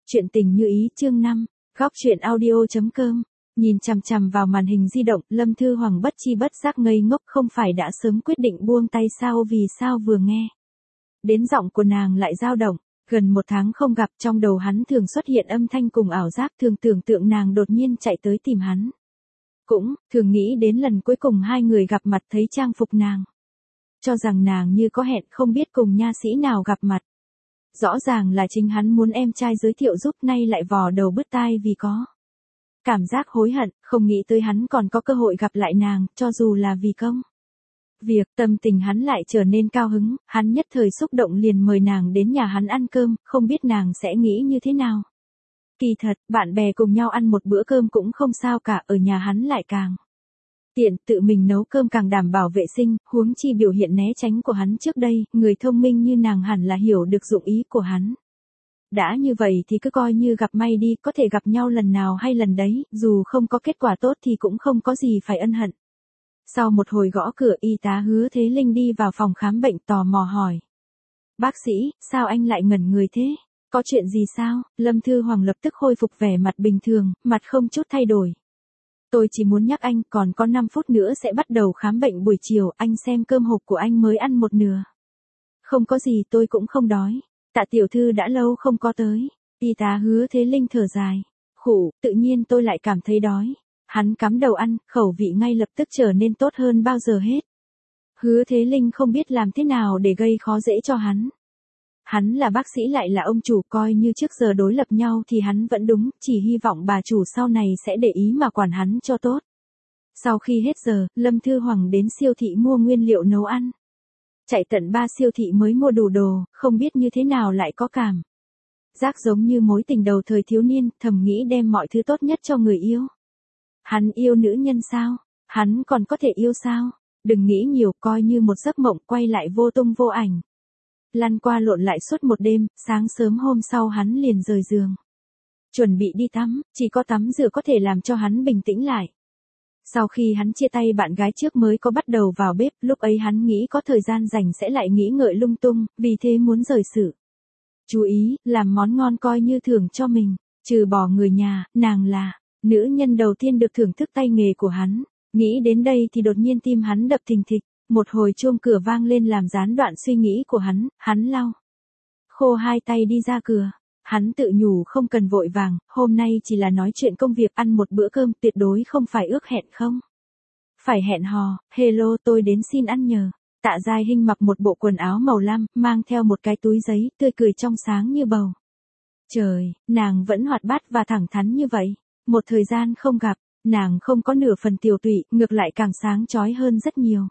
Chuyện tình như ý chương 5, góc chuyện audio.com. Nhìn chằm chằm vào màn hình di động, Lâm Thư Hoàng bất chi bất giác ngây ngốc, không phải đã sớm quyết định buông tay sao, vì sao vừa nghe đến giọng của nàng lại dao động. Gần một tháng không gặp, trong đầu hắn thường xuất hiện âm thanh cùng ảo giác, thường tưởng tượng nàng đột nhiên chạy tới tìm hắn. Cũng thường nghĩ đến lần cuối cùng hai người gặp mặt, thấy trang phục nàng, cho rằng nàng như có hẹn, không biết cùng nha sĩ nào gặp mặt. Rõ ràng là chính hắn muốn em trai giới thiệu giúp, nay lại vò đầu bứt tai vì có cảm giác hối hận, không nghĩ tới hắn còn có cơ hội gặp lại nàng, cho dù là vì công việc. Tâm tình hắn lại trở nên cao hứng, hắn nhất thời xúc động liền mời nàng đến nhà hắn ăn cơm, không biết nàng sẽ nghĩ như thế nào. Kỳ thật, bạn bè cùng nhau ăn một bữa cơm cũng không sao cả, ở nhà hắn lại càng tiện, tự mình nấu cơm càng đảm bảo vệ sinh, huống chi biểu hiện né tránh của hắn trước đây, người thông minh như nàng hẳn là hiểu được dụng ý của hắn. Đã như vậy thì cứ coi như gặp may đi, có thể gặp nhau lần nào hay lần đấy, dù không có kết quả tốt thì cũng không có gì phải ân hận. Sau một hồi gõ cửa, y tá Hứa Thế Linh đi vào phòng khám bệnh, tò mò hỏi: "Bác sĩ, sao anh lại ngẩn người thế? Có chuyện gì sao?" Lâm Thư Hoàng lập tức khôi phục vẻ mặt bình thường, mặt không chút thay đổi. "Tôi chỉ muốn nhắc anh, còn có 5 phút nữa sẽ bắt đầu khám bệnh buổi chiều, anh xem cơm hộp của anh mới ăn một nửa." "Không có gì, tôi cũng không đói. Tạ tiểu thư đã lâu không có tới." Y tá Hứa Thế Linh thở dài: "Khụ, tự nhiên tôi lại cảm thấy đói." Hắn cắm đầu ăn, khẩu vị ngay lập tức trở nên tốt hơn bao giờ hết. Hứa Thế Linh không biết làm thế nào để gây khó dễ cho hắn. Hắn là bác sĩ lại là ông chủ, coi như trước giờ đối lập nhau thì hắn vẫn đúng, chỉ hy vọng bà chủ sau này sẽ để ý mà quản hắn cho tốt. Sau khi hết giờ, Lâm Thư Hoàng đến siêu thị mua nguyên liệu nấu ăn. Chạy tận 3 siêu thị mới mua đủ đồ, không biết như thế nào lại có cảm giác giống như mối tình đầu thời thiếu niên, thầm nghĩ đem mọi thứ tốt nhất cho người yêu. Hắn yêu nữ nhân sao? Hắn còn có thể yêu sao? Đừng nghĩ nhiều, coi như một giấc mộng quay lại vô tung vô ảnh. Lăn qua lộn lại suốt một đêm, sáng sớm hôm sau hắn liền rời giường, chuẩn bị đi tắm, chỉ có tắm rửa có thể làm cho hắn bình tĩnh lại. Sau khi hắn chia tay bạn gái trước mới có bắt đầu vào bếp, lúc ấy hắn nghĩ có thời gian rảnh sẽ lại nghĩ ngợi lung tung, vì thế muốn rời sự chú ý, làm món ngon coi như thưởng cho mình. Trừ bỏ người nhà, nàng là nữ nhân đầu tiên được thưởng thức tay nghề của hắn. Nghĩ đến đây thì đột nhiên tim hắn đập thình thịch, một hồi chuông cửa vang lên làm gián đoạn suy nghĩ của hắn lau khô hai tay đi ra cửa. Hắn tự nhủ không cần vội vàng, hôm nay chỉ là nói chuyện công việc, ăn một bữa cơm, tuyệt đối không phải ước hẹn, không phải hẹn hò. "Hello, tôi đến xin ăn nhờ." Tạ Giai Hinh mặc một bộ quần áo màu lam, mang theo một cái túi giấy, tươi cười trong sáng như bầu trời. Nàng vẫn hoạt bát và thẳng thắn như vậy. Một thời gian không gặp, nàng không có nửa phần tiều tụy, ngược lại càng sáng chói hơn rất nhiều.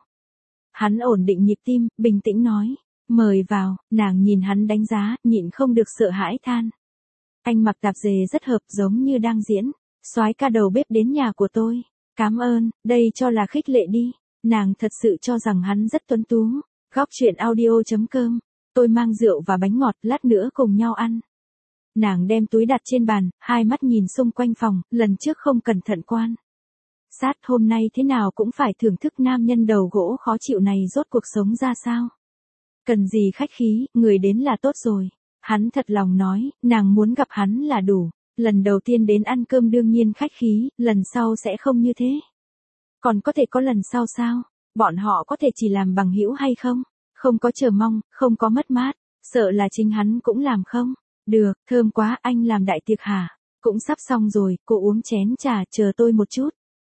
Hắn ổn định nhịp tim, bình tĩnh nói: "Mời vào." Nàng nhìn hắn đánh giá, nhịn không được sợ hãi than: "Anh mặc tạp dề rất hợp, giống như đang diễn soái ca đầu bếp đến nhà của tôi." "Cám ơn, đây cho là khích lệ đi." Nàng thật sự cho rằng hắn rất tuấn tú. Góc chuyện audio.com. "Tôi mang rượu và bánh ngọt, lát nữa cùng nhau ăn." Nàng đem túi đặt trên bàn, hai mắt nhìn xung quanh phòng, lần trước không cẩn thận quan sát, hôm nay thế nào cũng phải thưởng thức nam nhân đầu gỗ khó chịu này rốt cuộc sống ra sao. "Cần gì khách khí, người đến là tốt rồi." Hắn thật lòng nói, nàng muốn gặp hắn là đủ. Lần đầu tiên đến ăn cơm đương nhiên khách khí, lần sau sẽ không như thế. Còn có thể có lần sau sao? Bọn họ có thể chỉ làm bằng hữu hay không? Không có chờ mong, không có mất mát, sợ là chính hắn cũng làm không được. "Thơm quá, anh làm đại tiệc hả?" "Cũng sắp xong rồi, cô uống chén trà, chờ tôi một chút."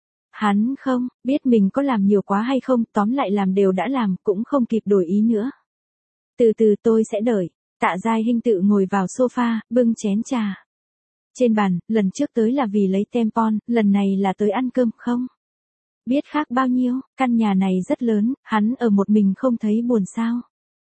Hắn không biết mình có làm nhiều quá hay không, tóm lại làm đều đã làm, cũng không kịp đổi ý nữa. "Từ từ, tôi sẽ đợi." Tạ Giai Hinh tự ngồi vào sofa, bưng chén trà trên bàn. Lần trước tới là vì lấy tampon, lần này là tới ăn cơm, không biết khác bao nhiêu. Căn nhà này rất lớn, hắn ở một mình không thấy buồn sao?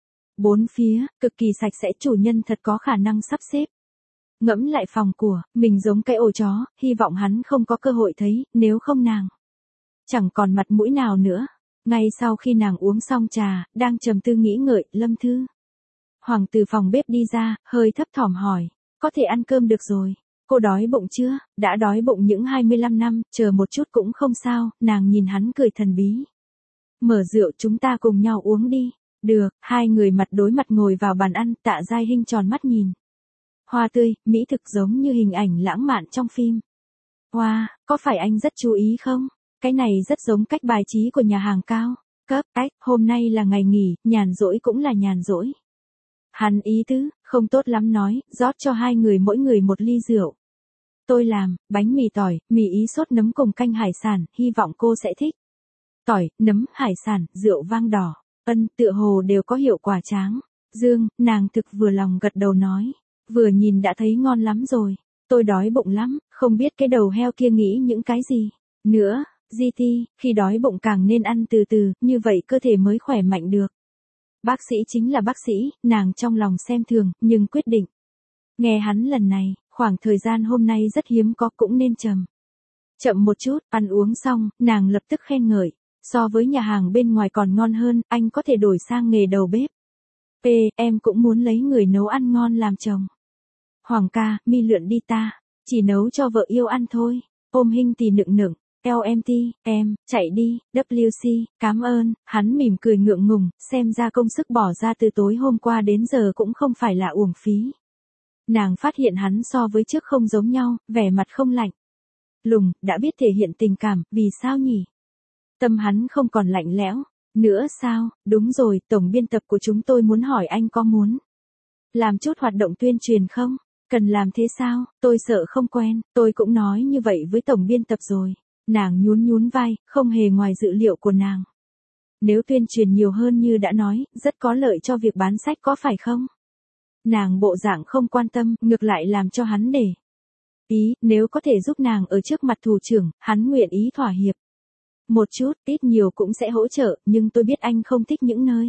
Bốn phía cực kỳ sạch sẽ, chủ nhân thật có khả năng sắp xếp. Ngẫm lại phòng của mình giống cái ổ chó, hy vọng hắn không có cơ hội thấy, nếu không nàng chẳng còn mặt mũi nào nữa. Ngay sau khi nàng uống xong trà, đang trầm tư nghĩ ngợi, Lâm Thư Hoàng từ phòng bếp đi ra, hơi thấp thỏm hỏi: "Có thể ăn cơm được rồi. Cô đói bụng chưa?" "Đã đói bụng những 25 năm, chờ một chút cũng không sao." Nàng nhìn hắn cười thần bí: "Mở rượu, chúng ta cùng nhau uống đi." "Được." Hai người mặt đối mặt ngồi vào bàn ăn, Tạ Giai Hinh tròn mắt nhìn Hoa tươi, mỹ thực giống như hình ảnh lãng mạn trong phim. Wow, có phải anh rất chú ý không? Cái này rất giống cách bài trí của nhà hàng cao cấp. Hôm nay là ngày nghỉ, nhàn rỗi cũng là nhàn rỗi. Hắn ý tứ, không tốt lắm nói, rót cho hai người mỗi người một ly rượu. Tôi làm, bánh mì tỏi, mì ý sốt nấm cùng canh hải sản, hy vọng cô sẽ thích. Tỏi, nấm, hải sản, rượu vang đỏ, tựa hồ đều có hiệu quả tráng. Dương, nàng thực vừa lòng gật đầu nói. Vừa nhìn đã thấy ngon lắm rồi. Tôi đói bụng lắm, không biết cái đầu heo kia nghĩ những cái gì. Nữa, GT, khi đói bụng càng nên ăn từ từ, như vậy cơ thể mới khỏe mạnh được. Bác sĩ chính là bác sĩ, nàng trong lòng xem thường, nhưng quyết định. Nghe hắn lần này, khoảng thời gian hôm nay rất hiếm có cũng nên chậm một chút, ăn uống xong, nàng lập tức khen ngợi. So với nhà hàng bên ngoài còn ngon hơn, anh có thể đổi sang nghề đầu bếp. Em cũng muốn lấy người nấu ăn ngon làm chồng. Hoàng ca, mi lượn đi ta, chỉ nấu cho vợ yêu ăn thôi. Ôm Hinh Tì nựng nựng, LMT, em, chạy đi, WC, cảm ơn, hắn mỉm cười ngượng ngùng, xem ra công sức bỏ ra từ tối hôm qua đến giờ cũng không phải là uổng phí. Nàng phát hiện hắn so với trước không giống nhau, vẻ mặt không lạnh lùng, đã biết thể hiện tình cảm, vì sao nhỉ? Tâm hắn không còn lạnh lẽo nữa sao? Đúng rồi, tổng biên tập của chúng tôi muốn hỏi anh có muốn làm chút hoạt động tuyên truyền không? Cần làm thế sao? Tôi sợ không quen, tôi cũng nói như vậy với tổng biên tập rồi. Nàng nhún vai, không hề ngoài dự liệu của nàng. Nếu tuyên truyền nhiều hơn như đã nói, rất có lợi cho việc bán sách có phải không? Nàng bộ dạng không quan tâm, ngược lại làm cho hắn để ý, nếu có thể giúp nàng ở trước mặt thủ trưởng, hắn nguyện ý thỏa hiệp. Một chút, ít nhiều cũng sẽ hỗ trợ, nhưng tôi biết anh không thích những nơi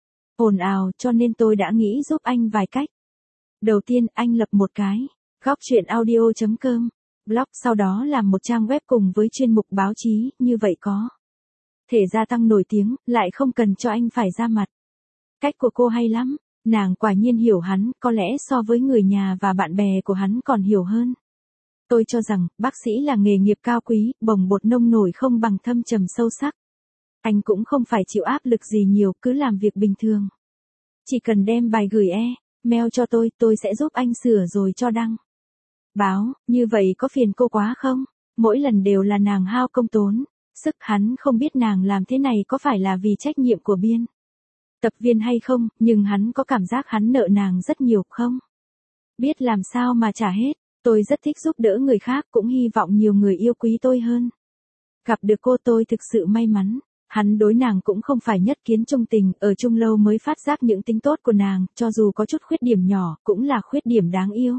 ồn ào, cho nên tôi đã nghĩ giúp anh vài cách. Đầu tiên, anh lập một cái góc truyện audio.com blog, sau đó làm một trang web cùng với chuyên mục báo chí, như vậy có thể gia tăng nổi tiếng, lại không cần cho anh phải ra mặt. Cách của cô hay lắm, nàng quả nhiên hiểu hắn, có lẽ so với người nhà và bạn bè của hắn còn hiểu hơn. Tôi cho rằng, bác sĩ là nghề nghiệp cao quý, bồng bột nông nổi không bằng thâm trầm sâu sắc. Anh cũng không phải chịu áp lực gì nhiều, cứ làm việc bình thường. Chỉ cần đem bài gửi mail cho tôi sẽ giúp anh sửa rồi cho đăng báo, như vậy có phiền cô quá không? Mỗi lần đều là nàng hao công tốn sức, hắn không biết nàng làm thế này có phải là vì trách nhiệm của biên tập viên hay không, nhưng hắn có cảm giác hắn nợ nàng rất nhiều không? Biết làm sao mà trả hết, tôi rất thích giúp đỡ người khác, cũng hy vọng nhiều người yêu quý tôi hơn. Gặp được cô tôi thực sự may mắn. Hắn đối nàng cũng không phải nhất kiến trung tình, ở chung lâu mới phát giác những tính tốt của nàng, cho dù có chút khuyết điểm nhỏ, cũng là khuyết điểm đáng yêu.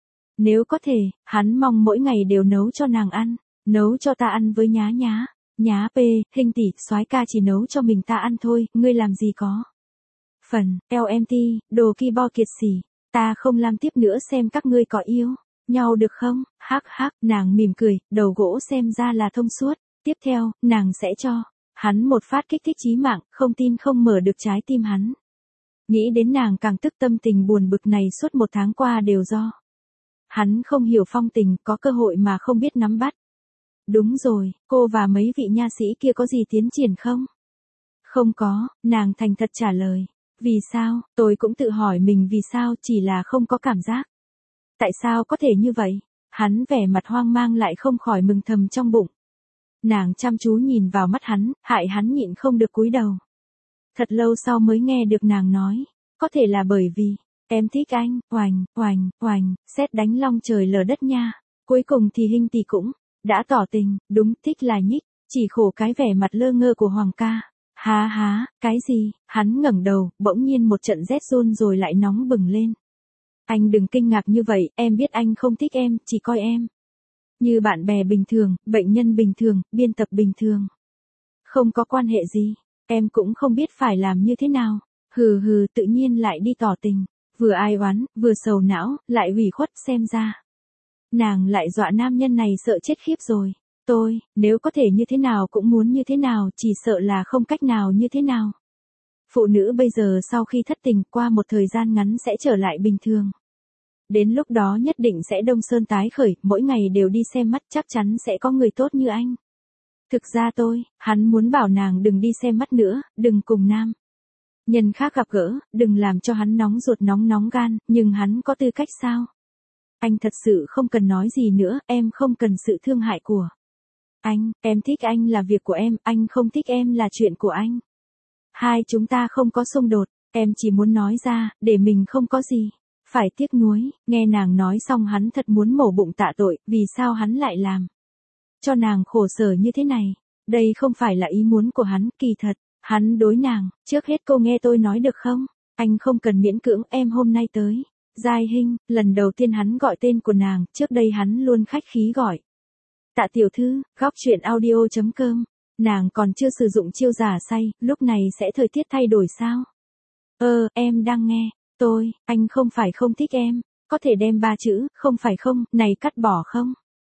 Nếu có thể, hắn mong mỗi ngày đều nấu cho nàng ăn, nấu cho ta ăn với nhá. Hinh tỷ, soái ca chỉ nấu cho mình ta ăn thôi, ngươi làm gì có. Phần, LMT, đồ ki bo kiệt sỉ, ta không làm tiếp nữa xem các ngươi có yêu nhau được không? Nàng mỉm cười, đầu gỗ xem ra là thông suốt. Tiếp theo, nàng sẽ cho hắn một phát kích thích chí mạng, không tin không mở được trái tim hắn. Nghĩ đến nàng càng tức, tâm tình buồn bực này suốt một tháng qua đều do hắn không hiểu phong tình, có cơ hội mà không biết nắm bắt. Đúng rồi, cô và mấy vị nha sĩ kia có gì tiến triển không? Không có, nàng thành thật trả lời. Vì sao? Tôi cũng tự hỏi mình vì sao, chỉ là không có cảm giác. Tại sao có thể như vậy? Hắn vẻ mặt hoang mang lại không khỏi mừng thầm trong bụng. Nàng chăm chú nhìn vào mắt hắn, hại hắn nhịn không được cúi đầu. Thật lâu sau mới nghe được nàng nói, có thể là bởi vì em thích anh, oành, sét đánh long trời lở đất nha. Cuối cùng thì Hinh tỷ cũng đã tỏ tình, đúng, thích là nhích, chỉ khổ cái vẻ mặt lơ ngơ của Hoàng ca. Há, cái gì? Hắn ngẩng đầu, bỗng nhiên một trận rét run rồi lại nóng bừng lên. Anh đừng kinh ngạc như vậy, em biết anh không thích em, chỉ coi em như bạn bè bình thường, bệnh nhân bình thường, biên tập bình thường. Không có quan hệ gì, em cũng không biết phải làm như thế nào. Hừ, tự nhiên lại đi tỏ tình. Vừa ai oán, vừa sầu não, lại ủy khuất, xem ra nàng lại dọa nam nhân này sợ chết khiếp rồi. Tôi, nếu có thể như thế nào cũng muốn như thế nào, chỉ sợ là không cách nào như thế nào. Phụ nữ bây giờ sau khi thất tình qua một thời gian ngắn sẽ trở lại bình thường. Đến lúc đó nhất định sẽ đông sơn tái khởi, mỗi ngày đều đi xem mắt, chắc chắn sẽ có người tốt như anh. Thực ra hắn muốn bảo nàng đừng đi xem mắt nữa, đừng cùng nam nhân khác gặp gỡ, đừng làm cho hắn nóng ruột nóng gan, nhưng hắn có tư cách sao? Anh thật sự không cần nói gì nữa, em không cần sự thương hại của anh, em thích anh là việc của em, anh không thích em là chuyện của anh. Hai chúng ta không có xung đột, em chỉ muốn nói ra, để mình không có gì phải tiếc nuối. Nghe nàng nói xong hắn thật muốn mổ bụng tạ tội, vì sao hắn lại làm cho nàng khổ sở như thế này. Đây không phải là ý muốn của hắn, kỳ thật, hắn đối nàng, trước hết cô nghe tôi nói được không? Anh không cần miễn cưỡng, em hôm nay tới. Giai Hinh, lần đầu tiên hắn gọi tên của nàng, trước đây hắn luôn khách khí gọi. Tạ tiểu thư, góc chuyện audio.com. Nàng còn chưa sử dụng chiêu giả say, lúc này sẽ thời tiết thay đổi sao? Em đang nghe. Anh không phải không thích em. Có thể đem 3 chữ, không phải không, này cắt bỏ không?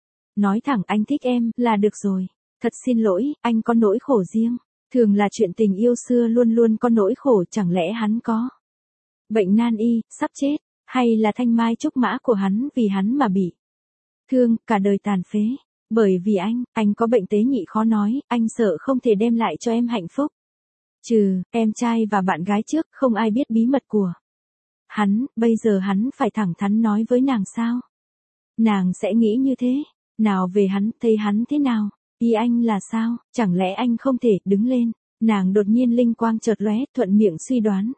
Nói thẳng anh thích em, là được rồi. Thật xin lỗi, anh có nỗi khổ riêng. Thường là chuyện tình yêu xưa luôn luôn có nỗi khổ, chẳng lẽ hắn có bệnh nan y, sắp chết, hay là thanh mai trúc mã của hắn vì hắn mà bị thương, cả đời tàn phế. Bởi vì anh có bệnh tế nhị khó nói, anh sợ không thể đem lại cho em hạnh phúc. Trừ, em trai và bạn gái trước, không ai biết bí mật của hắn, bây giờ hắn phải thẳng thắn nói với nàng sao? Nàng sẽ nghĩ như thế. Nào về hắn, thấy hắn thế nào? Ý anh là sao? Chẳng lẽ anh không thể đứng lên? Nàng đột nhiên linh quang chợt lóe, thuận miệng suy đoán.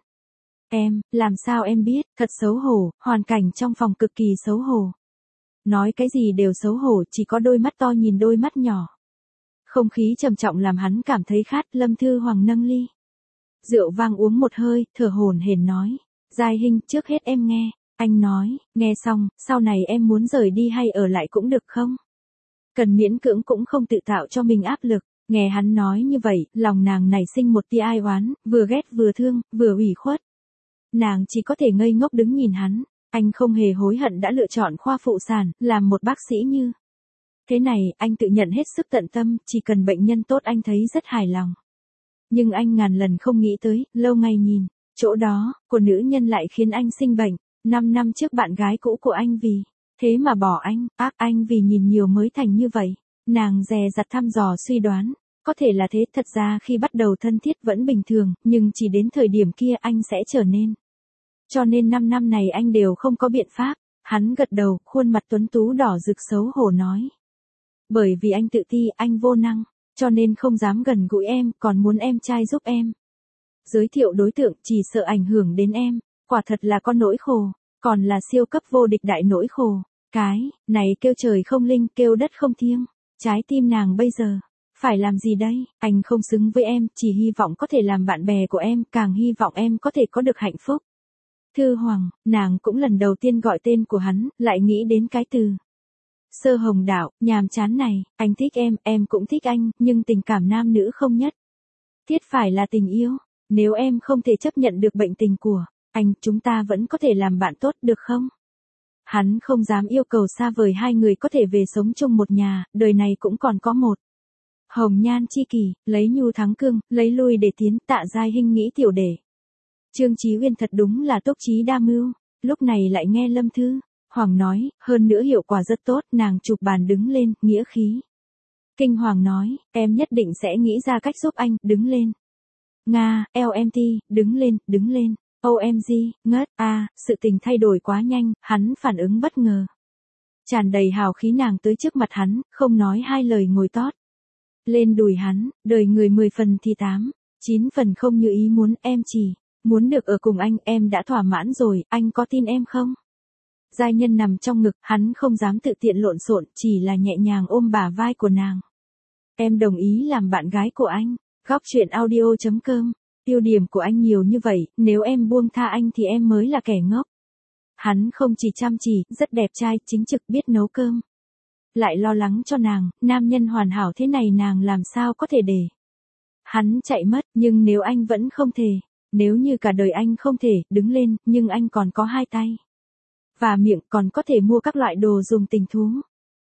Em, làm sao em biết? Thật xấu hổ, hoàn cảnh trong phòng cực kỳ xấu hổ. Nói cái gì đều xấu hổ, chỉ có đôi mắt to nhìn đôi mắt nhỏ. Không khí trầm trọng làm hắn cảm thấy khát. Lâm Thư Hoàng nâng ly rượu vang uống một hơi, thở hổn hển nói. Giai Hinh, trước hết em nghe. Anh nói, nghe xong, sau này em muốn rời đi hay ở lại cũng được không? Cần miễn cưỡng cũng không tự tạo cho mình áp lực. Nghe hắn nói như vậy, lòng nàng nảy sinh một tia ai oán, vừa ghét vừa thương, vừa ủy khuất. Nàng chỉ có thể ngây ngốc đứng nhìn hắn. Anh không hề hối hận đã lựa chọn khoa phụ sản, làm một bác sĩ như thế này, anh tự nhận hết sức tận tâm, chỉ cần bệnh nhân tốt anh thấy rất hài lòng. Nhưng anh ngàn lần không nghĩ tới, lâu ngày nhìn, chỗ đó, của nữ nhân lại khiến anh sinh bệnh. 5 năm trước bạn gái cũ của anh vì thế mà bỏ anh, anh vì nhìn nhiều mới thành như vậy. Nàng dè dặt thăm dò suy đoán, có thể là thế, thật ra khi bắt đầu thân thiết vẫn bình thường, nhưng chỉ đến thời điểm kia anh sẽ trở nên. Cho nên 5 năm này anh đều không có biện pháp. Hắn gật đầu, khuôn mặt tuấn tú đỏ rực xấu hổ nói. Bởi vì anh tự ti, anh vô năng, cho nên không dám gần gũi em, còn muốn em trai giúp em giới thiệu đối tượng, chỉ sợ ảnh hưởng đến em. Quả thật là con nỗi khổ, còn là siêu cấp vô địch đại nỗi khổ. Cái này kêu trời không linh, kêu đất không thiêng. Trái tim nàng bây giờ phải làm gì đây? Anh không xứng với em, chỉ hy vọng có thể làm bạn bè của em, càng hy vọng em có thể có được hạnh phúc. Thư Hoàng, nàng cũng lần đầu tiên gọi tên của hắn, lại nghĩ đến cái từ Sơ Hồng Đạo, nhàm chán này. Anh thích em cũng thích anh, nhưng tình cảm nam nữ không nhất thiết phải là tình yêu. Nếu em không thể chấp nhận được bệnh tình của anh, chúng ta vẫn có thể làm bạn tốt được không? Hắn không dám yêu cầu xa vời hai người có thể về sống chung một nhà, đời này cũng còn có một hồng nhan chi kỷ, lấy nhu thắng cương, lấy lui để tiến. Tạ Giai Hinh nghĩ tiểu để Trương Chí Uyên thật đúng là tốc trí đa mưu. Lúc này lại nghe Lâm Thư Hoàng nói, hơn nữa hiệu quả rất tốt. Nàng chụp bàn đứng lên, nghĩa khí kinh hoàng nói, em nhất định sẽ nghĩ ra cách giúp anh. Đứng lên. Nga, LMT, đứng lên. OMG, ngất, sự tình thay đổi quá nhanh, hắn phản ứng bất ngờ. Tràn đầy hào khí nàng tới trước mặt hắn, không nói hai lời ngồi tót lên đùi hắn, đời người 10 phần thì 8, 9 phần không như ý muốn, em chỉ muốn được ở cùng anh, em đã thỏa mãn rồi, anh có tin em không? Giai Nhân nằm trong ngực, hắn không dám tự tiện lộn xộn, chỉ là nhẹ nhàng ôm bả vai của nàng. Em đồng ý làm bạn gái của anh. Góc chuyện audio.com. Ưu điểm của anh nhiều như vậy, nếu em buông tha anh thì em mới là kẻ ngốc. Hắn không chỉ chăm chỉ, rất đẹp trai, chính trực, biết nấu cơm. Lại lo lắng cho nàng, nam nhân hoàn hảo thế này nàng làm sao có thể để hắn chạy mất, nhưng nếu anh vẫn không thể, nếu như cả đời anh không thể đứng lên, nhưng anh còn có 2 tay và miệng, còn có thể mua các loại đồ dùng tình thú.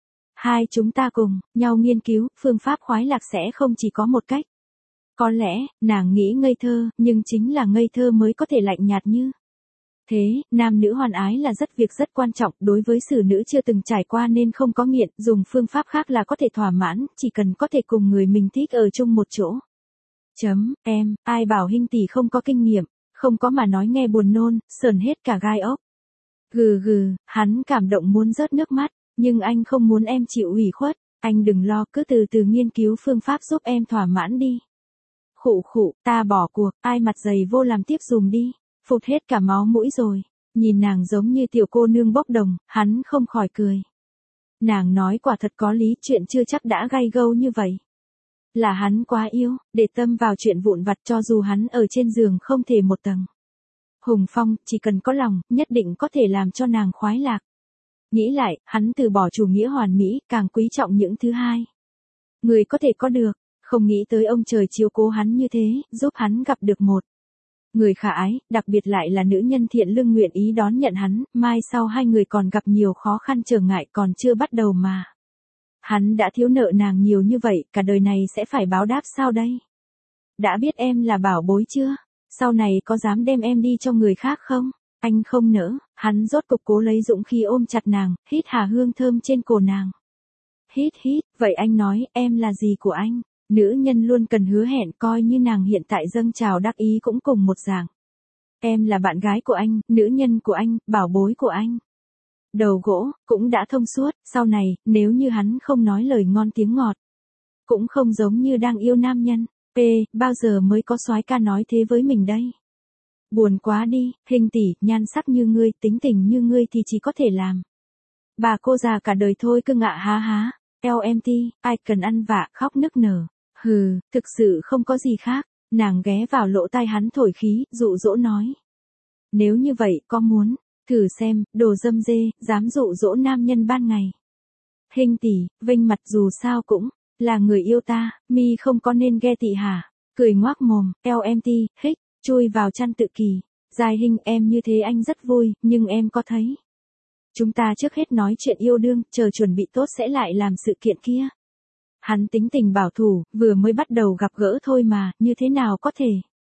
Hai chúng ta cùng nhau nghiên cứu, phương pháp khoái lạc sẽ không chỉ có một cách. Có lẽ, nàng nghĩ ngây thơ, nhưng chính là ngây thơ mới có thể lạnh nhạt như thế. Nam nữ hoan ái là việc rất quan trọng, đối với xử nữ chưa từng trải qua nên không có nghiện, dùng phương pháp khác là có thể thỏa mãn, chỉ cần có thể cùng người mình thích ở chung một chỗ. Em, ai bảo Hinh tỷ không có kinh nghiệm, không có mà nói nghe buồn nôn, sờn hết cả gai ốc. Gừ gừ, hắn cảm động muốn rớt nước mắt, nhưng anh không muốn em chịu ủy khuất, anh đừng lo, cứ từ từ nghiên cứu phương pháp giúp em thỏa mãn đi. Khụ khụ, ta bỏ cuộc, ai mặt dày vô làm tiếp dùm đi, phụt hết cả máu mũi rồi. Nhìn nàng giống như tiểu cô nương bốc đồng, hắn không khỏi cười. Nàng nói quả thật có lý, chuyện chưa chắc đã gay gâu như vậy. Là hắn quá yêu, để tâm vào chuyện vụn vặt cho dù hắn ở trên giường không thể một tầng. Hùng Phong, chỉ cần có lòng, nhất định có thể làm cho nàng khoái lạc. Nghĩ lại, hắn từ bỏ chủ nghĩa hoàn mỹ, càng quý trọng những thứ hai. Người có thể có được, không nghĩ tới ông trời chiếu cố hắn như thế, giúp hắn gặp được một người khả ái, đặc biệt lại là nữ nhân thiện lương nguyện ý đón nhận hắn, mai sau hai người còn gặp nhiều khó khăn trở ngại còn chưa bắt đầu mà. Hắn đã thiếu nợ nàng nhiều như vậy, cả đời này sẽ phải báo đáp sao đây? Đã biết em là bảo bối chưa? Sau này có dám đem em đi cho người khác không? Anh không nỡ, hắn rốt cục cố lấy dũng khí ôm chặt nàng, hít hà hương thơm trên cổ nàng. Hít hít, vậy anh nói, em là gì của anh? Nữ nhân luôn cần hứa hẹn, coi như nàng hiện tại dâng trào đắc ý cũng cùng một dạng. Em là bạn gái của anh, nữ nhân của anh, bảo bối của anh. Đầu gỗ, cũng đã thông suốt, sau này, nếu như hắn không nói lời ngon tiếng ngọt. Cũng không giống như đang yêu nam nhân. Bao giờ mới có soái ca nói thế với mình đây? Buồn quá đi, Hình tỷ, nhan sắc như ngươi, tính tình như ngươi thì chỉ có thể làm bà cô già cả đời thôi cưng ạ há há. LMT, ai cần ăn vạ, khóc nức nở. Hừ, thực sự không có gì khác. Nàng ghé vào lỗ tai hắn thổi khí, dụ dỗ nói. Nếu như vậy, có muốn thử xem, đồ dâm dê, dám dụ dỗ nam nhân ban ngày. Hình tỷ, vênh mặt dù sao cũng là người yêu ta, mi không có nên ghe tị hả? Cười ngoác mồm, LMT, hích, chui vào chăn tự kỳ. Dài Hình, em như thế anh rất vui, nhưng em có thấy. Chúng ta trước hết nói chuyện yêu đương, chờ chuẩn bị tốt sẽ lại làm sự kiện kia. Hắn tính tình bảo thủ, vừa mới bắt đầu gặp gỡ thôi mà, như thế nào có thể.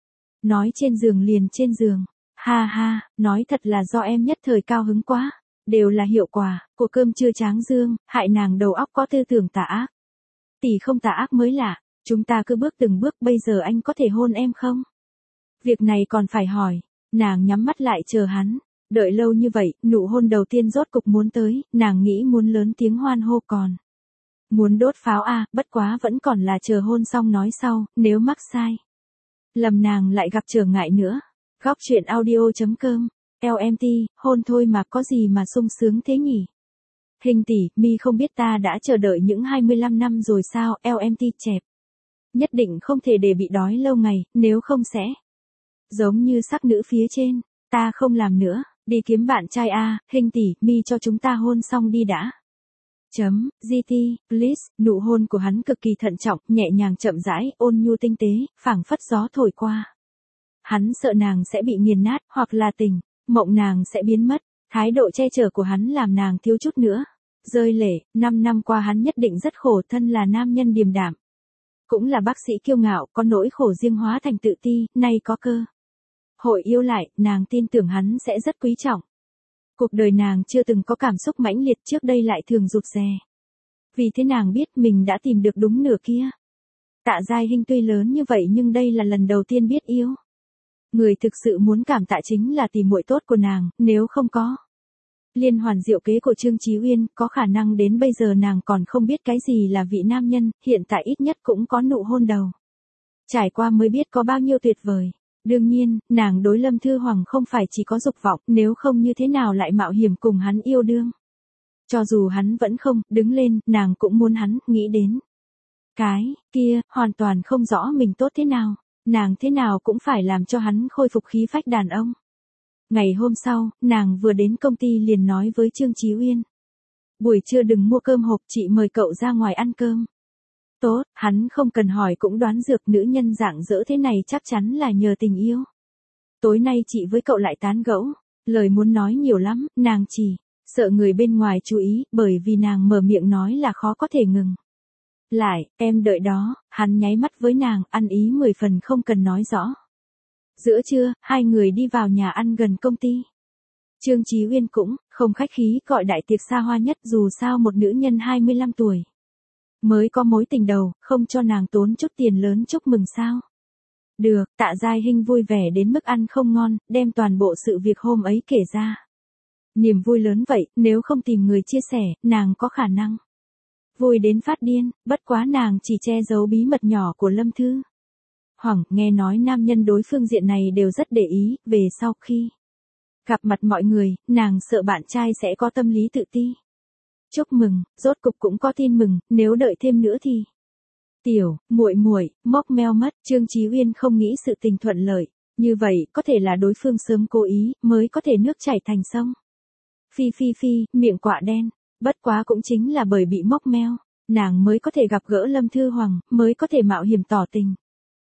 Nói trên giường liền trên giường. Ha ha, nói thật là do em nhất thời cao hứng quá. Đều là hiệu quả của cơm trưa tráng dương, hại nàng đầu óc có tư tưởng tà ác. Tỷ không tà ác mới lạ, chúng ta cứ bước từng bước, bây giờ anh có thể hôn em không? Việc này còn phải hỏi. Nàng nhắm mắt lại chờ hắn. Đợi lâu như vậy, nụ hôn đầu tiên rốt cục muốn tới, nàng nghĩ muốn lớn tiếng hoan hô còn. Muốn đốt pháo à, bất quá vẫn còn là chờ hôn xong nói sau, nếu mắc sai. Lầm nàng lại gặp trở ngại nữa. Góc chuyện audio.com, LMT, hôn thôi mà có gì mà sung sướng thế nhỉ? Hình tỷ, mi không biết ta đã chờ đợi những 25 năm rồi sao, LMT chẹp. Nhất định không thể để bị đói lâu ngày, nếu không sẽ giống như sắc nữ phía trên. Ta không làm nữa, đi kiếm bạn trai a, Hình tỷ, mi cho chúng ta hôn xong đi đã. GT, please, nụ hôn của hắn cực kỳ thận trọng, nhẹ nhàng chậm rãi, ôn nhu tinh tế, phảng phất gió thổi qua. Hắn sợ nàng sẽ bị nghiền nát, hoặc là tình mộng nàng sẽ biến mất. Thái độ che chở của hắn làm nàng thiếu chút nữa rơi lệ. 5 năm qua hắn nhất định rất khổ, thân là nam nhân điềm đạm, cũng là bác sĩ kiêu ngạo, có nỗi khổ riêng hóa thành tự ti, nay có cơ hội yêu lại, nàng tin tưởng hắn sẽ rất quý trọng. Cuộc đời nàng chưa từng có cảm xúc mãnh liệt, trước đây lại thường rụt rè. Vì thế nàng biết mình đã tìm được đúng nửa kia. Tạ Giai Hinh tuy lớn như vậy nhưng đây là lần đầu tiên biết yêu. Người thực sự muốn cảm tạ chính là tỷ muội tốt của nàng, nếu không có liên hoàn diệu kế của Trương Chí Uyên, có khả năng đến bây giờ nàng còn không biết cái gì là vị nam nhân, hiện tại ít nhất cũng có nụ hôn đầu. Trải qua mới biết có bao nhiêu tuyệt vời. Đương nhiên, nàng đối Lâm Thư Hoàng không phải chỉ có dục vọng, nếu không như thế nào lại mạo hiểm cùng hắn yêu đương. Cho dù hắn vẫn không đứng lên, nàng cũng muốn hắn nghĩ đến cái kia, hoàn toàn không rõ mình tốt thế nào, nàng thế nào cũng phải làm cho hắn khôi phục khí phách đàn ông. Ngày hôm sau, nàng vừa đến công ty liền nói với Trương Chí Uyên. Buổi trưa đừng mua cơm hộp, chị mời cậu ra ngoài ăn cơm. Tốt, hắn không cần hỏi cũng đoán dược nữ nhân dạng dỡ thế này chắc chắn là nhờ tình yêu. Tối nay chị với cậu lại tán gẫu, lời muốn nói nhiều lắm, nàng chỉ sợ người bên ngoài chú ý, bởi vì nàng mở miệng nói là khó có thể ngừng lại, em đợi đó, hắn nháy mắt với nàng, ăn ý 10 phần không cần nói rõ. Giữa trưa, hai người đi vào nhà ăn gần công ty. Trương Chí Uyên cũng không khách khí gọi đại tiệc xa hoa nhất, dù sao một nữ nhân 25 tuổi. Mới có mối tình đầu, không cho nàng tốn chút tiền lớn chúc mừng sao? Được, Tạ Giai Hinh vui vẻ đến mức ăn không ngon, đem toàn bộ sự việc hôm ấy kể ra. Niềm vui lớn vậy, nếu không tìm người chia sẻ, nàng có khả năng vui đến phát điên, bất quá nàng chỉ che giấu bí mật nhỏ của Lâm Thư Hoàng. Nghe nói nam nhân đối phương diện này đều rất để ý, về sau khi gặp mặt mọi người, nàng sợ bạn trai sẽ có tâm lý tự ti. Chúc mừng, rốt cục cũng có tin mừng, nếu đợi thêm nữa thì tiểu muội muội móc meo mất. Trương Chí Uyên không nghĩ sự tình thuận lợi như vậy, có thể là đối phương sớm cố ý mới có thể nước chảy thành sông. Phi phi phi, miệng quạ đen, bất quá cũng chính là bởi bị móc meo, nàng mới có thể gặp gỡ Lâm Thư Hoàng, mới có thể mạo hiểm tỏ tình.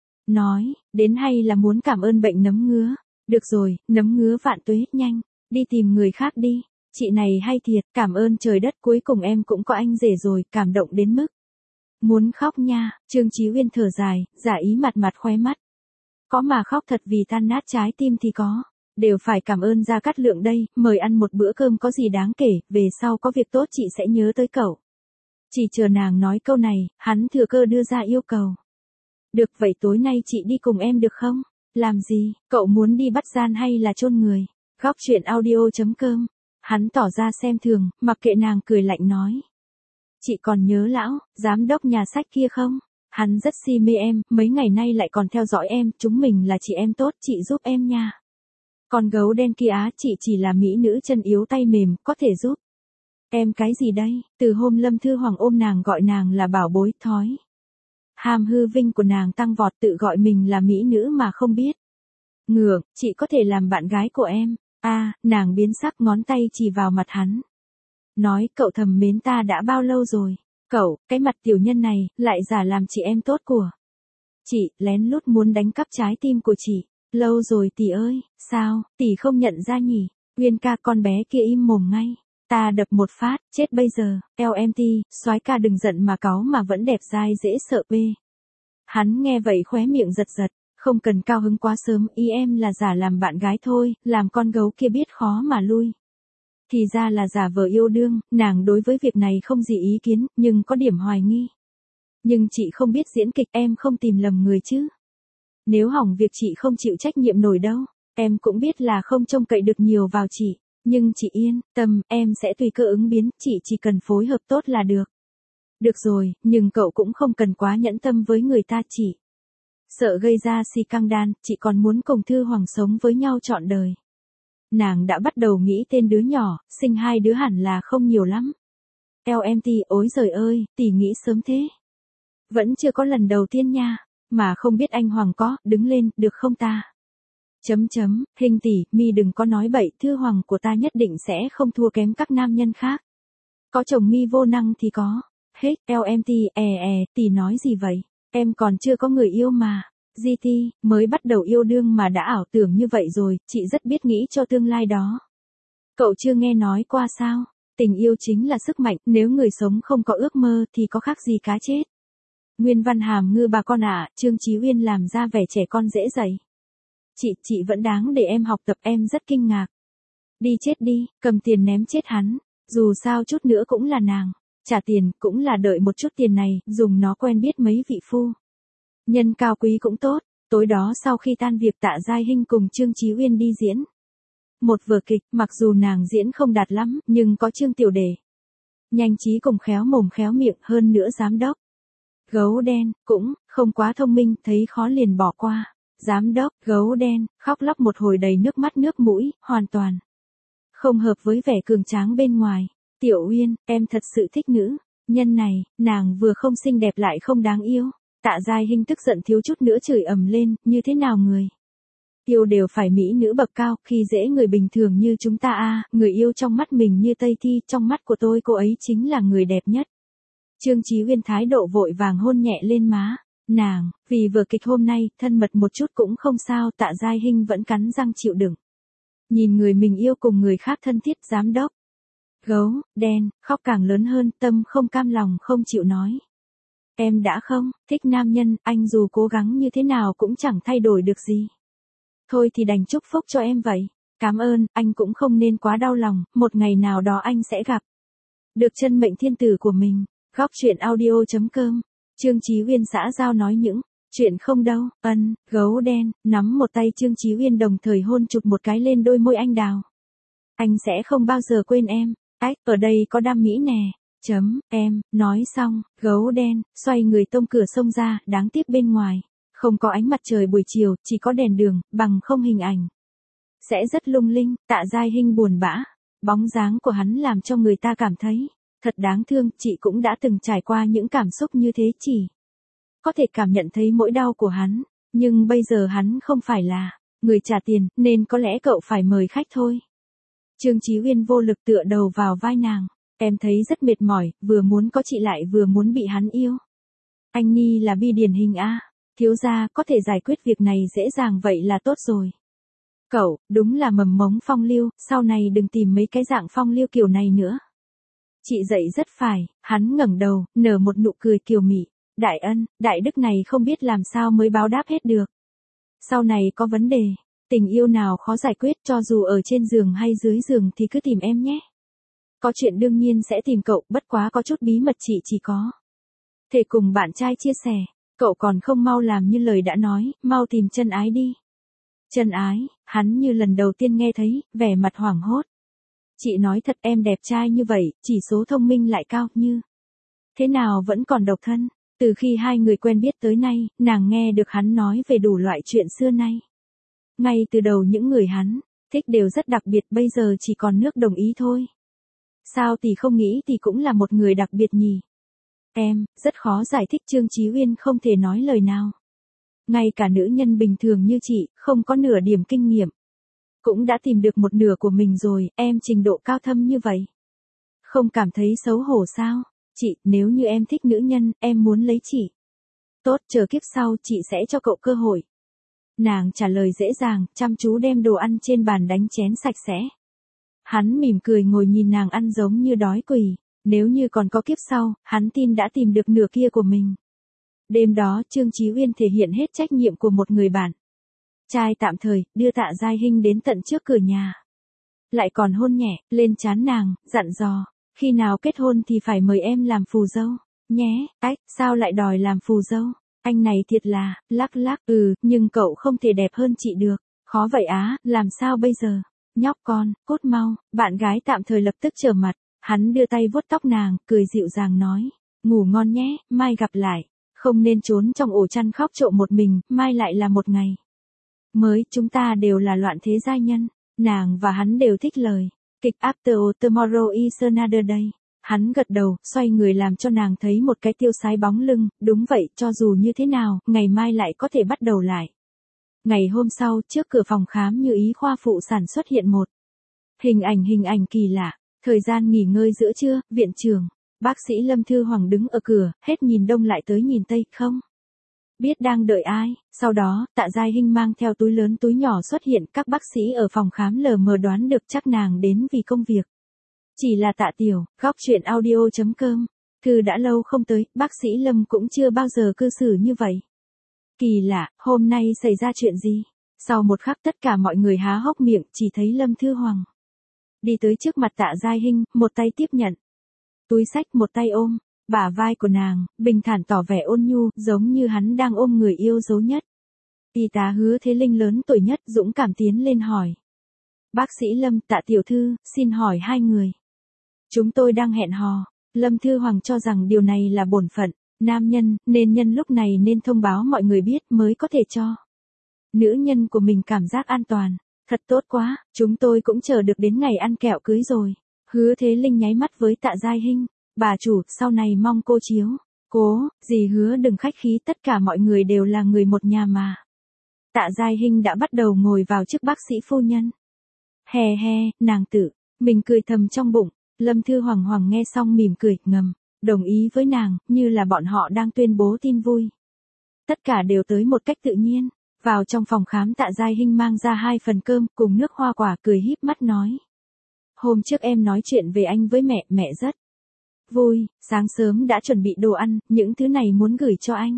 Nói đến hay là muốn cảm ơn bệnh nấm ngứa. Được rồi, nấm ngứa vạn tuế, nhanh đi tìm người khác đi. Chị này hay thiệt, cảm ơn trời đất, cuối cùng em cũng có anh rể rồi, cảm động đến mức muốn khóc nha. Trương Chí Uyên thở dài, giả ý mặt mặt khóe mắt. Có mà khóc thật vì tan nát trái tim thì có. Đều phải cảm ơn Gia Cát Lượng đây, mời ăn một bữa cơm có gì đáng kể, về sau có việc tốt chị sẽ nhớ tới cậu. Chỉ chờ nàng nói câu này, hắn thừa cơ đưa ra yêu cầu. Được vậy tối nay chị đi cùng em được không? Làm gì, cậu muốn đi bắt gian hay là chôn người? Góc chuyện audio.com. Hắn tỏ ra xem thường, mặc kệ nàng cười lạnh nói. Chị còn nhớ lão, giám đốc nhà sách kia không? Hắn rất si mê em, mấy ngày nay lại còn theo dõi em, chúng mình là chị em tốt, chị giúp em nha. Còn gấu đen kia á, chị chỉ là mỹ nữ chân yếu tay mềm, có thể giúp em cái gì đây? Từ hôm Lâm Thư Hoàng ôm nàng gọi nàng là bảo bối, thói hàm hư vinh của nàng tăng vọt, tự gọi mình là mỹ nữ mà không biết. Ngược, chị có thể làm bạn gái của em. Nàng biến sắc, ngón tay chỉ vào mặt hắn. Nói, cậu thầm mến ta đã bao lâu rồi? Cậu, cái mặt tiểu nhân này, lại giả làm chị em tốt của chị, lén lút muốn đánh cắp trái tim của chị. Lâu rồi tỷ ơi, sao, tỷ không nhận ra nhỉ? Uyên ca, con bé kia im mồm ngay. Ta đập một phát, chết bây giờ. LMT, soái ca đừng giận mà cáu mà vẫn đẹp dai dễ sợ bê. Hắn nghe vậy khóe miệng giật giật, không cần cao hứng quá sớm, ý em là giả làm bạn gái thôi, làm con gấu kia biết khó mà lui. Thì ra là giả vờ yêu đương, nàng đối với việc này không gì ý kiến, nhưng có điểm hoài nghi. Nhưng chị không biết diễn kịch, em không tìm lầm người chứ. Nếu hỏng việc chị không chịu trách nhiệm nổi đâu, em cũng biết là không trông cậy được nhiều vào chị. Nhưng chị yên tâm, em sẽ tùy cơ ứng biến, chị chỉ cần phối hợp tốt là được. Được rồi, nhưng cậu cũng không cần quá nhẫn tâm với người ta, chị sợ gây ra si căng đan, chị còn muốn cùng Thư Hoàng sống với nhau trọn đời. Nàng đã bắt đầu nghĩ tên đứa nhỏ, sinh 2 đứa hẳn là không nhiều lắm. LMT, ối giời ơi, tỷ nghĩ sớm thế. Vẫn chưa có lần đầu tiên nha, mà không biết anh Hoàng có, đứng lên, được không ta? Hình tỷ, mi đừng có nói bậy, Thư Hoàng của ta nhất định sẽ không thua kém các nam nhân khác. Có chồng mi vô năng thì có. Hết, LMT, tỷ nói gì vậy? Em còn chưa có người yêu mà. GT, mới bắt đầu yêu đương mà đã ảo tưởng như vậy rồi, chị rất biết nghĩ cho tương lai đó. Cậu chưa nghe nói qua sao? Tình yêu chính là sức mạnh, nếu người sống không có ước mơ thì có khác gì cá chết. Nguyên văn hàm ngư bà con ạ, Trương Chí Uyên làm ra vẻ trẻ con dễ dạy. Chị vẫn đáng để em học tập, em rất kinh ngạc. Đi chết đi, cầm tiền ném chết hắn, dù sao chút nữa cũng là nàng. Trả tiền, cũng là đợi một chút tiền này, dùng nó quen biết mấy vị phu nhân cao quý cũng tốt. Tối đó sau khi tan việc, Tạ Giai Hinh cùng Trương Chí Uyên đi diễn một vở kịch, mặc dù nàng diễn không đạt lắm, nhưng có Trương Tiểu Đề nhanh trí cùng khéo mồm khéo miệng, hơn nữa giám đốc gấu đen cũng không quá thông minh, thấy khó liền bỏ qua. Giám đốc gấu đen khóc lóc một hồi đầy nước mắt nước mũi, hoàn toàn không hợp với vẻ cường tráng bên ngoài. Tiểu Uyên, em thật sự thích nữ nhân này, nàng vừa không xinh đẹp lại không đáng yêu. Tạ Giai Hinh tức giận thiếu chút nữa chửi ầm lên, như thế nào người yêu đều phải mỹ nữ bậc cao, khi dễ người bình thường như chúng ta người yêu trong mắt mình như Tây Thi, trong mắt của tôi cô ấy chính là người đẹp nhất. Trương Chí Uyên thái độ vội vàng hôn nhẹ lên má nàng, vì vở kịch hôm nay, thân mật một chút cũng không sao. Tạ Giai Hinh vẫn cắn răng chịu đựng. Nhìn người mình yêu cùng người khác thân thiết. Giám đốc gấu đen khóc càng lớn hơn, tâm không cam lòng không chịu nói. Em đã không thích nam nhân, anh dù cố gắng như thế nào cũng chẳng thay đổi được gì. Thôi thì đành chúc phúc cho em vậy. Cảm ơn, anh cũng không nên quá đau lòng, một ngày nào đó anh sẽ gặp được chân mệnh thiên tử của mình. Góc chuyện audio.com. Trương Chí Uyên xã giao nói những chuyện không đâu. Gấu đen nắm một tay Trương Chí Uyên đồng thời hôn chụp một cái lên đôi môi anh đào. Anh sẽ không bao giờ quên em. Ách, ở đây có đam mỹ nè. Em, nói xong, gấu đen, xoay người tông cửa xông ra, đáng tiếc bên ngoài. Không có ánh mặt trời buổi chiều, chỉ có đèn đường, bằng không hình ảnh. Sẽ rất lung linh, Tạ Giai Hinh buồn bã. Bóng dáng của hắn làm cho người ta cảm thấy, thật đáng thương, chị cũng đã từng trải qua những cảm xúc như thế chỉ. Có thể cảm nhận thấy nỗi đau của hắn, nhưng bây giờ hắn không phải là người trả tiền, nên có lẽ cậu phải mời khách thôi. Trương Chí Uyên vô lực tựa đầu vào vai nàng. Em thấy rất mệt mỏi, vừa muốn có chị lại vừa muốn bị hắn yêu. Anh Nhi là bi điển hình A. Thiếu gia có thể giải quyết việc này dễ dàng vậy là tốt rồi. Cậu, đúng là mầm mống phong lưu, sau này đừng tìm mấy cái dạng phong lưu kiểu này nữa. Chị dạy rất phải, hắn ngẩng đầu, nở một nụ cười kiều mị. Đại ân, đại đức này không biết làm sao mới báo đáp hết được. Sau này có vấn đề, tình yêu nào khó giải quyết cho dù ở trên giường hay dưới giường thì cứ tìm em nhé. Có chuyện đương nhiên sẽ tìm cậu, bất quá có chút bí mật chị chỉ có thể cùng bạn trai chia sẻ. Cậu còn không mau làm như lời đã nói, mau tìm chân ái đi. Chân ái, hắn như lần đầu tiên nghe thấy, vẻ mặt hoảng hốt. Chị nói thật em đẹp trai như vậy, chỉ số thông minh lại cao như. Thế nào vẫn còn độc thân, từ khi hai người quen biết tới nay, nàng nghe được hắn nói về đủ loại chuyện xưa nay. Ngay từ đầu những người hắn thích đều rất đặc biệt, bây giờ chỉ còn nước đồng ý thôi. Sao tỷ không nghĩ tỷ cũng là một người đặc biệt nhỉ? Em, rất khó giải thích. Trương Chí Uyên không thể nói lời nào. Ngay cả nữ nhân bình thường như chị, không có nửa điểm kinh nghiệm. Cũng đã tìm được một nửa của mình rồi, em trình độ cao thâm như vậy. Không cảm thấy xấu hổ sao? Chị, nếu như em thích nữ nhân, em muốn lấy chị. Tốt, chờ kiếp sau chị sẽ cho cậu cơ hội. Nàng trả lời dễ dàng, chăm chú đem đồ ăn trên bàn đánh chén sạch sẽ. Hắn mỉm cười ngồi nhìn nàng ăn giống như đói quỷ. Nếu như còn có kiếp sau, hắn tin đã tìm được nửa kia của mình. Đêm đó Trương Chí Uyên thể hiện hết trách nhiệm của một người bạn trai tạm thời, đưa Tạ Giai Hinh đến tận trước cửa nhà. Lại còn hôn nhẹ, lên trán nàng, dặn dò, khi nào kết hôn thì phải mời em làm phù dâu, nhé. Ách, sao lại đòi làm phù dâu? Anh này thiệt là, lắc lắc, nhưng cậu không thể đẹp hơn chị được. Khó vậy á, làm sao bây giờ? Nhóc con, cốt mau, bạn gái tạm thời lập tức trở mặt. Hắn đưa tay vuốt tóc nàng, cười dịu dàng nói, ngủ ngon nhé, mai gặp lại. Không nên trốn trong ổ chăn khóc trộm một mình, mai lại là một ngày mới, chúng ta đều là loạn thế giai nhân. Nàng và hắn đều thích lời kịch After Tomorrow is another day. Hắn gật đầu, xoay người làm cho nàng thấy một cái tiêu sái bóng lưng. Đúng vậy, cho dù như thế nào, ngày mai lại có thể bắt đầu lại. Ngày hôm sau, trước cửa phòng khám như ý khoa phụ sản xuất hiện một hình ảnh kỳ lạ. Thời gian nghỉ ngơi giữa trưa, viện trưởng, bác sĩ Lâm Thư Hoàng đứng ở cửa, hết nhìn đông lại tới nhìn tây, không biết đang đợi ai. Sau đó, Tạ Giai Hinh mang theo túi lớn túi nhỏ xuất hiện, các bác sĩ ở phòng khám lờ mờ đoán được chắc nàng đến vì công việc. Chỉ là Tạ Tiểu, góc chuyện audio.com. Thư đã lâu không tới, bác sĩ Lâm cũng chưa bao giờ cư xử như vậy. Kỳ lạ, hôm nay xảy ra chuyện gì? Sau một khắc tất cả mọi người há hốc miệng, chỉ thấy Lâm Thư Hoàng đi tới trước mặt Tạ Giai Hinh, một tay tiếp nhận túi xách, một tay ôm bả vai của nàng, bình thản tỏ vẻ ôn nhu, giống như hắn đang ôm người yêu dấu nhất. Y tá Hứa Thế Linh lớn tuổi nhất, dũng cảm tiến lên hỏi. Bác sĩ Lâm, Tạ tiểu thư, xin hỏi hai người. Chúng tôi đang hẹn hò. Lâm Thư Hoàng cho rằng điều này là bổn phận, nam nhân, nên nhân lúc này nên thông báo mọi người biết mới có thể cho nữ nhân của mình cảm giác an toàn. Thật tốt quá, chúng tôi cũng chờ được đến ngày ăn kẹo cưới rồi. Hứa Thế Linh nháy mắt với Tạ Giai Hinh. Bà chủ, sau này mong cô chiếu cố, dì Hứa đừng khách khí, tất cả mọi người đều là người một nhà mà. Tạ Giai Hinh đã bắt đầu ngồi vào chức bác sĩ phu nhân. Hè, nàng tự mình cười thầm trong bụng. Lâm Thư Hoàng nghe xong mỉm cười, ngầm đồng ý với nàng, như là bọn họ đang tuyên bố tin vui. Tất cả đều tới một cách tự nhiên. Vào trong phòng khám, Tạ Giai Hinh mang ra 2 phần cơm cùng nước hoa quả, cười híp mắt nói. Hôm trước em nói chuyện về anh với mẹ rất vui, sáng sớm đã chuẩn bị đồ ăn, những thứ này muốn gửi cho anh.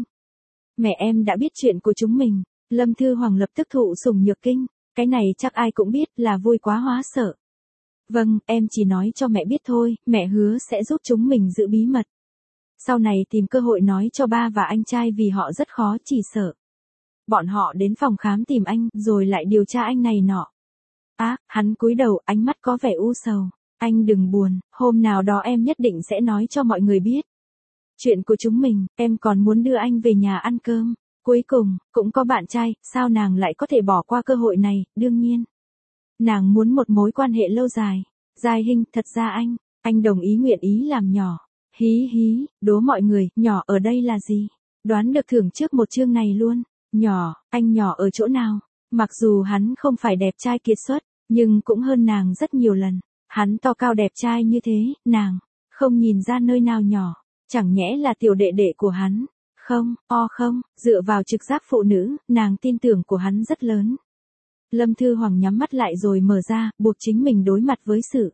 Mẹ em đã biết chuyện của chúng mình. Lâm Thư Hoàng lập tức thụ sủng nhược kinh, cái này chắc ai cũng biết, là vui quá hóa sợ. Vâng, em chỉ nói cho mẹ biết thôi, mẹ hứa sẽ giúp chúng mình giữ bí mật. Sau này tìm cơ hội nói cho ba và anh trai vì họ rất khó, chỉ sợ bọn họ đến phòng khám tìm anh, rồi lại điều tra anh này nọ. Hắn cúi đầu, ánh mắt có vẻ u sầu. Anh đừng buồn, hôm nào đó em nhất định sẽ nói cho mọi người biết. Chuyện của chúng mình, em còn muốn đưa anh về nhà ăn cơm. Cuối cùng, cũng có bạn trai, sao nàng lại có thể bỏ qua cơ hội này, đương nhiên. Nàng muốn một mối quan hệ lâu dài. Giai Hinh, thật ra anh đồng ý nguyện ý làm nhỏ. Hí hí, đố mọi người, nhỏ ở đây là gì? Đoán được thưởng trước một chương này luôn. Nhỏ, anh nhỏ ở chỗ nào? Mặc dù hắn không phải đẹp trai kiệt xuất, nhưng cũng hơn nàng rất nhiều lần. Hắn to cao đẹp trai như thế, nàng không nhìn ra nơi nào nhỏ. Chẳng nhẽ là tiểu đệ đệ của hắn? Không, không, dựa vào trực giác phụ nữ, nàng tin tưởng của hắn rất lớn. Lâm Thư Hoàng nhắm mắt lại rồi mở ra, buộc chính mình đối mặt với sự.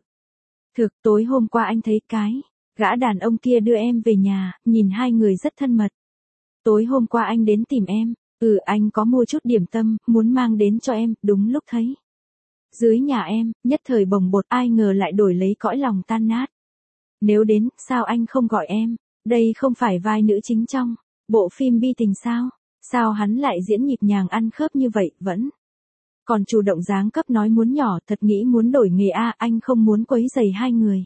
Tối hôm qua anh thấy cái gã đàn ông kia đưa em về nhà, nhìn hai người rất thân mật. Tối hôm qua anh đến tìm em, anh có mua chút điểm tâm, muốn mang đến cho em, đúng lúc thấy. Dưới nhà em, nhất thời bồng bột, ai ngờ lại đổi lấy cõi lòng tan nát. Nếu đến, sao anh không gọi em? Đây không phải vai nữ chính trong bộ phim bi tình sao? Sao hắn lại diễn nhịp nhàng ăn khớp như vậy, vẫn còn chủ động giáng cấp nói muốn nhỏ, thật nghĩ muốn đổi nghề anh không muốn quấy rầy hai người.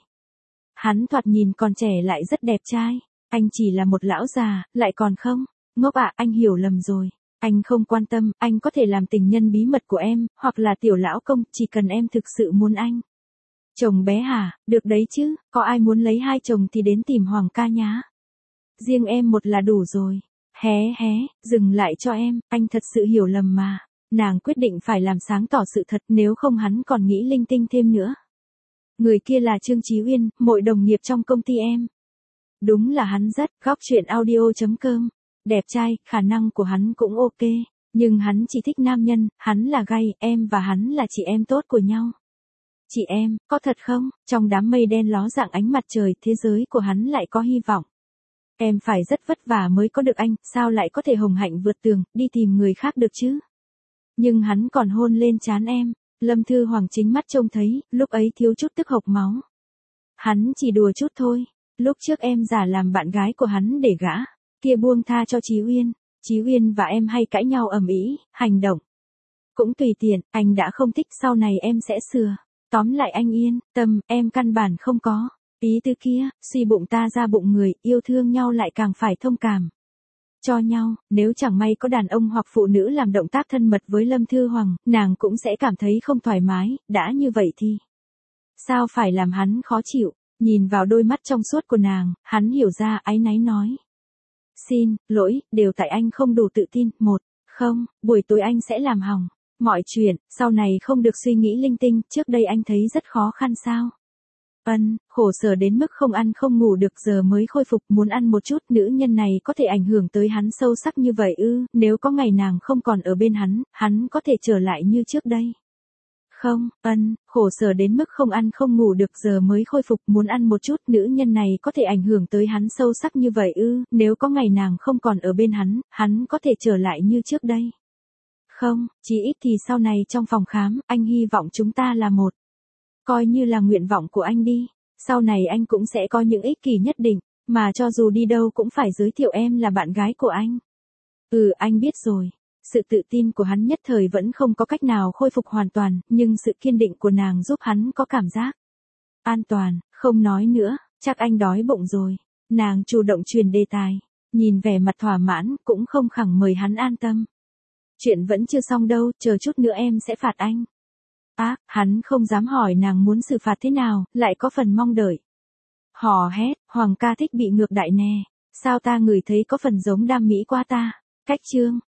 Hắn thoạt nhìn còn trẻ lại rất đẹp trai, anh chỉ là một lão già, lại còn không, ngốc anh hiểu lầm rồi. Anh không quan tâm, anh có thể làm tình nhân bí mật của em, hoặc là tiểu lão công, chỉ cần em thực sự muốn anh. Chồng bé hả, được đấy chứ, có ai muốn lấy hai chồng thì đến tìm Hoàng ca nhá. Riêng em một là đủ rồi. Hé, dừng lại cho em, anh thật sự hiểu lầm mà. Nàng quyết định phải làm sáng tỏ sự thật, nếu không hắn còn nghĩ linh tinh thêm nữa. Người kia là Trương Chí Uyên, mọi đồng nghiệp trong công ty em. Đúng là hắn rất, góc truyện audio.com. Đẹp trai, khả năng của hắn cũng ok. Nhưng hắn chỉ thích nam nhân, hắn là gay, em và hắn là chị em tốt của nhau. Chị em, có thật không? Trong đám mây đen ló dạng ánh mặt trời, thế giới của hắn lại có hy vọng. Em phải rất vất vả mới có được anh, sao lại có thể hồng hạnh vượt tường, đi tìm người khác được chứ? Nhưng hắn còn hôn lên trán em. Lâm Thư Hoàng chính mắt trông thấy, lúc ấy thiếu chút tức hộc máu. Hắn chỉ đùa chút thôi. Lúc trước em giả làm bạn gái của hắn để gã kia buông tha cho Chí Uyên. Chí Uyên và em hay cãi nhau ầm ĩ, hành động cũng tùy tiện, anh đã không thích, sau này em sẽ sửa. Tóm lại anh yên tâm, em căn bản không có ý tứ kia, suy bụng ta ra bụng người, yêu thương nhau lại càng phải thông cảm cho nhau. Nếu chẳng may có đàn ông hoặc phụ nữ làm động tác thân mật với Lâm Thư Hoàng, nàng cũng sẽ cảm thấy không thoải mái, đã như vậy thì sao phải làm hắn khó chịu. Nhìn vào đôi mắt trong suốt của nàng, hắn hiểu ra, áy náy nói. Xin lỗi, đều tại anh không đủ tự tin. Không, buổi tối anh sẽ làm hỏng mọi chuyện, sau này không được suy nghĩ linh tinh, trước đây anh thấy rất khó khăn sao? Khổ sở đến mức không ăn không ngủ được, giờ mới khôi phục, muốn ăn một chút. Nữ nhân này có thể ảnh hưởng tới hắn sâu sắc như vậy nếu có ngày nàng không còn ở bên hắn có thể trở lại như trước đây. Không, khổ sở đến mức không ăn không ngủ được, giờ mới khôi phục, muốn ăn một chút. Nữ nhân này có thể ảnh hưởng tới hắn sâu sắc như vậy nếu có ngày nàng không còn ở bên hắn có thể trở lại như trước đây. Không, chí ít thì sau này trong phòng khám, anh hy vọng chúng ta là một. Coi như là nguyện vọng của anh đi, sau này anh cũng sẽ có những ích kỷ nhất định, mà cho dù đi đâu cũng phải giới thiệu em là bạn gái của anh. Anh biết rồi. Sự tự tin của hắn nhất thời vẫn không có cách nào khôi phục hoàn toàn, nhưng sự kiên định của nàng giúp hắn có cảm giác an toàn. Không nói nữa, chắc anh đói bụng rồi. Nàng chủ động truyền đề tài, nhìn vẻ mặt thỏa mãn, cũng không khẳng mời hắn an tâm. Chuyện vẫn chưa xong đâu, chờ chút nữa em sẽ phạt anh. Hắn không dám hỏi nàng muốn xử phạt thế nào, lại có phần mong đợi. Hò hét, Hoàng ca thích bị ngược đại nè, sao ta ngửi thấy có phần giống đam mỹ qua ta. Cách chương